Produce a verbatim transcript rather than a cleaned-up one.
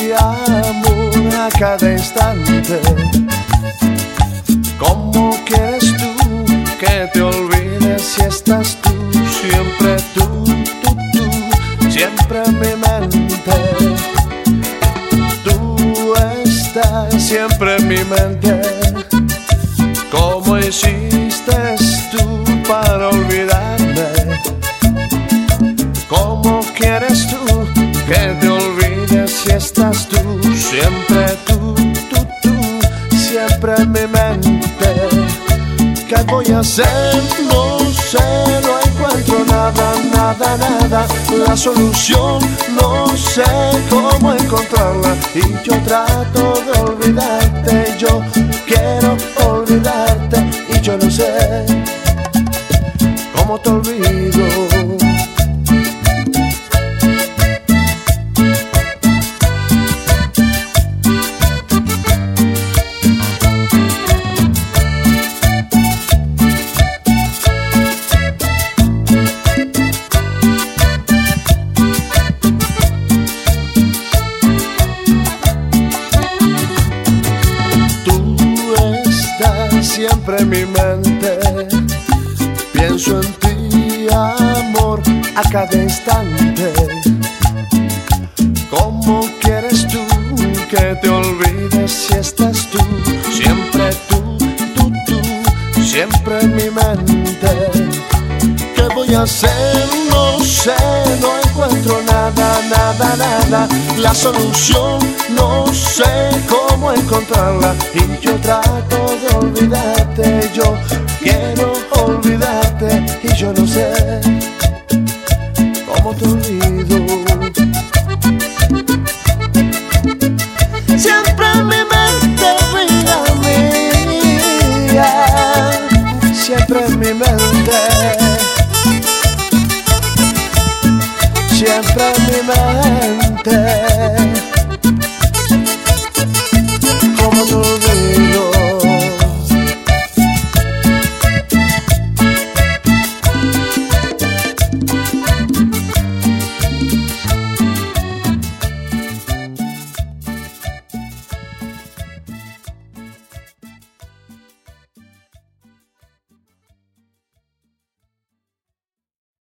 amor a cada instante. ¿Cómo quieres tú que te olvides si estás tú, siempre tú, tú, tú, siempre en mi mente? Tú estás siempre en mi mente. ¿Cómo hiciste tú para olvidarme? ¿Cómo quieres tú que te olvides si estás tú, siempre tú, tú, tú, siempre en mi mente? ¿Qué voy a hacer? No sé, no encuentro nada, nada, nada. La solución no sé cómo encontrarla. Y yo trato de olvidarte, yo quiero olvidarte. Y yo no sé cómo te olvido. Siempre en mi mente, pienso en ti, amor, a cada instante. ¿Cómo quieres tú que te olvides si estás tú, siempre tú, tú, tú, siempre en mi mente? ¿Qué voy a hacer? No sé, no encuentro nada, nada, nada. La solución no sé cómo encontrarla. Y yo trato de olvidarte,